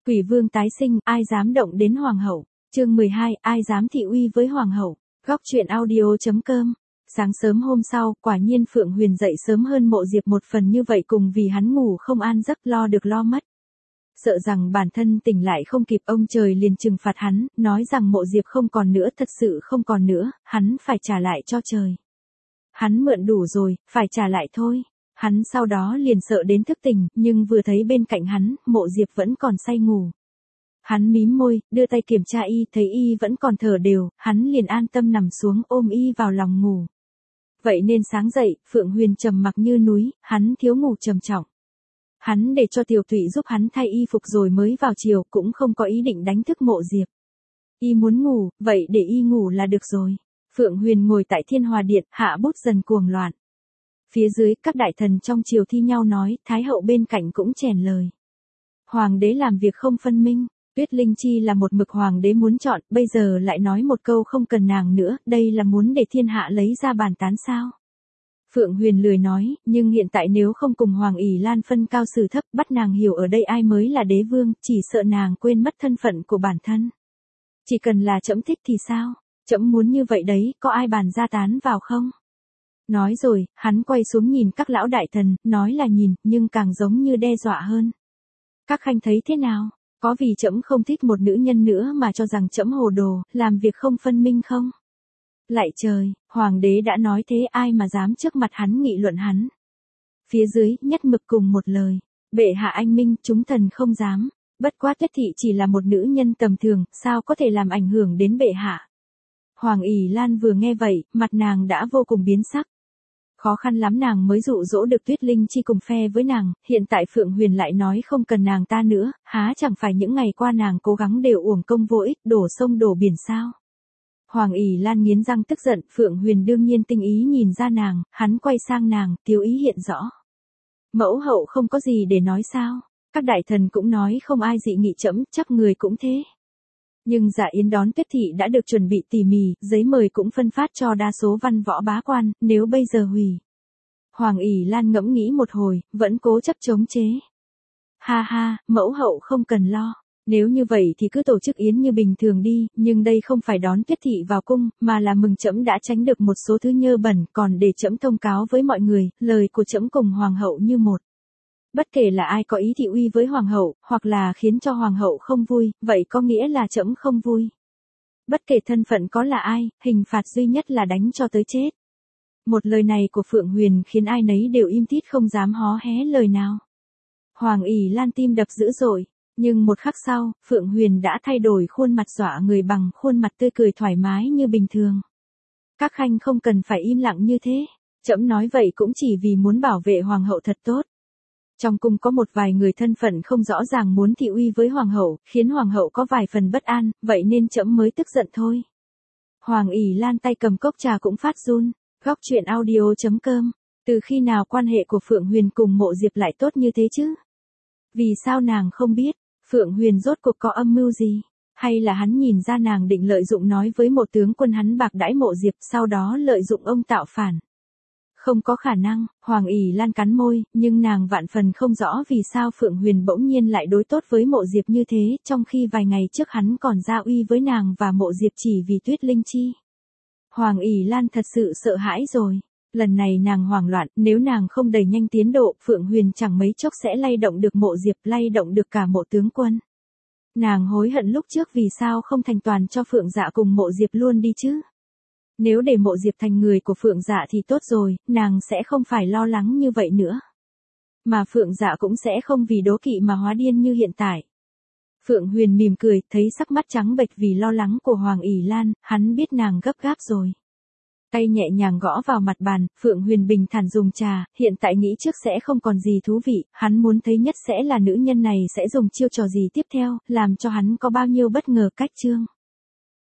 Quỷ vương tái sinh, ai dám động đến hoàng hậu. Chương 12, ai dám thị uy với hoàng hậu. Góc truyện audio.com. Sáng sớm hôm sau, quả nhiên Phượng Huyền dậy sớm hơn Mộ Diệp một phần như vậy, cùng vì hắn ngủ không an giấc, lo được lo mất. Sợ rằng bản thân tỉnh lại không kịp, ông trời liền trừng phạt hắn, nói rằng Mộ Diệp không còn nữa, thật sự không còn nữa, hắn phải trả lại cho trời. Hắn mượn đủ rồi, phải trả lại thôi. Hắn sau đó liền sợ đến thức tỉnh, nhưng vừa thấy bên cạnh hắn, Mộ Diệp vẫn còn say ngủ. Hắn mím môi, đưa tay kiểm tra y, thấy y vẫn còn thở đều, hắn liền an tâm nằm xuống ôm y vào lòng ngủ. Vậy nên sáng dậy, Phượng Huyền trầm mặc như núi, hắn thiếu ngủ trầm trọng. Hắn để cho Tiểu Thụy giúp hắn thay y phục rồi mới vào chiều, cũng không có ý định đánh thức Mộ Diệp. Y muốn ngủ, vậy để y ngủ là được rồi. Phượng Huyền ngồi tại Thiên Hòa Điện, hạ bút dần cuồng loạn. Phía dưới, các đại thần trong triều thi nhau nói, Thái hậu bên cạnh cũng chèn lời. Hoàng đế làm việc không phân minh, Tuyết Linh Chi là một mực hoàng đế muốn chọn, bây giờ lại nói một câu không cần nàng nữa, đây là muốn để thiên hạ lấy ra bàn tán sao? Phượng Huyền lười nói, nhưng hiện tại nếu không cùng Hoàng ỷ Lan phân cao xử thấp, bắt nàng hiểu ở đây ai mới là đế vương, chỉ sợ nàng quên mất thân phận của bản thân. Chỉ cần là trẫm thích thì sao? Trẫm muốn như vậy đấy, có ai bàn ra tán vào không? Nói rồi, hắn quay xuống nhìn các lão đại thần, nói là nhìn, nhưng càng giống như đe dọa hơn. Các khanh thấy thế nào? Có vì trẫm không thích một nữ nhân nữa mà cho rằng trẫm hồ đồ, làm việc không phân minh không? Lạy trời, hoàng đế đã nói thế, ai mà dám trước mặt hắn nghị luận hắn. Phía dưới, nhất mực cùng một lời. Bệ hạ anh minh, chúng thần không dám. Bất quá Tuyết thị chỉ là một nữ nhân tầm thường, sao có thể làm ảnh hưởng đến bệ hạ. Hoàng ỷ Lan vừa nghe vậy, mặt nàng đã vô cùng biến sắc. Khó khăn lắm nàng mới dụ dỗ được Tuyết Linh Chi cùng phe với nàng, hiện tại Phượng Huyền lại nói không cần nàng ta nữa, há chẳng phải những ngày qua nàng cố gắng đều uổng công vô ích, đổ sông đổ biển sao. Hoàng ỷ Lan nghiến răng tức giận, Phượng Huyền đương nhiên tinh ý nhìn ra nàng, hắn quay sang nàng, tiêu ý hiện rõ. Mẫu hậu không có gì để nói sao, các đại thần cũng nói không ai dị nghị trẫm, chắc người cũng thế. Nhưng dạ yến đón Tuyết thị đã được chuẩn bị tỉ mỉ, giấy mời cũng phân phát cho đa số văn võ bá quan, nếu bây giờ hủy. Hoàng ỷ Lan ngẫm nghĩ một hồi, vẫn cố chấp chống chế. Ha ha, mẫu hậu không cần lo. Nếu như vậy thì cứ tổ chức yến như bình thường đi, nhưng đây không phải đón Tuyết thị vào cung, mà là mừng trẫm đã tránh được một số thứ nhơ bẩn, còn để trẫm thông cáo với mọi người, lời của trẫm cùng hoàng hậu như một. Bất kể là ai có ý thị uy với hoàng hậu, hoặc là khiến cho hoàng hậu không vui, vậy có nghĩa là trẫm không vui. Bất kể thân phận có là ai, hình phạt duy nhất là đánh cho tới chết. Một lời này của Phượng Huyền khiến ai nấy đều im tít không dám hó hé lời nào. Hoàng ỷ Lan tim đập dữ dội, nhưng một khắc sau, Phượng Huyền đã thay đổi khuôn mặt dọa người bằng khuôn mặt tươi cười thoải mái như bình thường. Các khanh không cần phải im lặng như thế, trẫm nói vậy cũng chỉ vì muốn bảo vệ hoàng hậu thật tốt. Trong cung có một vài người thân phận không rõ ràng muốn thị uy với hoàng hậu, khiến hoàng hậu có vài phần bất an, vậy nên trẫm mới tức giận thôi. Hoàng ỷ Lan tay cầm cốc trà cũng phát run. Góc truyện audio.com. Từ khi nào quan hệ của Phượng Huyền cùng Mộ Diệp lại tốt như thế chứ? Vì sao nàng không biết? Phượng Huyền rốt cuộc có âm mưu gì? Hay là hắn nhìn ra nàng định lợi dụng nói với một tướng quân hắn bạc đãi Mộ Diệp, sau đó lợi dụng ông tạo phản? Không có khả năng, Hoàng ỷ Lan cắn môi, nhưng nàng vạn phần không rõ vì sao Phượng Huyền bỗng nhiên lại đối tốt với Mộ Diệp như thế, trong khi vài ngày trước hắn còn ra uy với nàng và Mộ Diệp chỉ vì Tuyết Linh Chi. Hoàng ỷ Lan thật sự sợ hãi rồi. Lần này nàng hoảng loạn, nếu nàng không đẩy nhanh tiến độ, Phượng Huyền chẳng mấy chốc sẽ lay động được Mộ Diệp, lay động được cả Mộ tướng quân. Nàng hối hận lúc trước vì sao không thành toàn cho Phượng Dạ cùng Mộ Diệp luôn đi chứ. Nếu để Mộ Diệp thành người của Phượng Dạ thì tốt rồi, nàng sẽ không phải lo lắng như vậy nữa. Mà Phượng Dạ cũng sẽ không vì đố kỵ mà hóa điên như hiện tại. Phượng Huyền mỉm cười, thấy sắc mặt trắng bệch vì lo lắng của Hoàng ỷ Lan, hắn biết nàng gấp gáp rồi. Tay nhẹ nhàng gõ vào mặt bàn, Phượng Huyền bình thản dùng trà, hiện tại nghĩ trước sẽ không còn gì thú vị, hắn muốn thấy nhất sẽ là nữ nhân này sẽ dùng chiêu trò gì tiếp theo, làm cho hắn có bao nhiêu bất ngờ cách chương.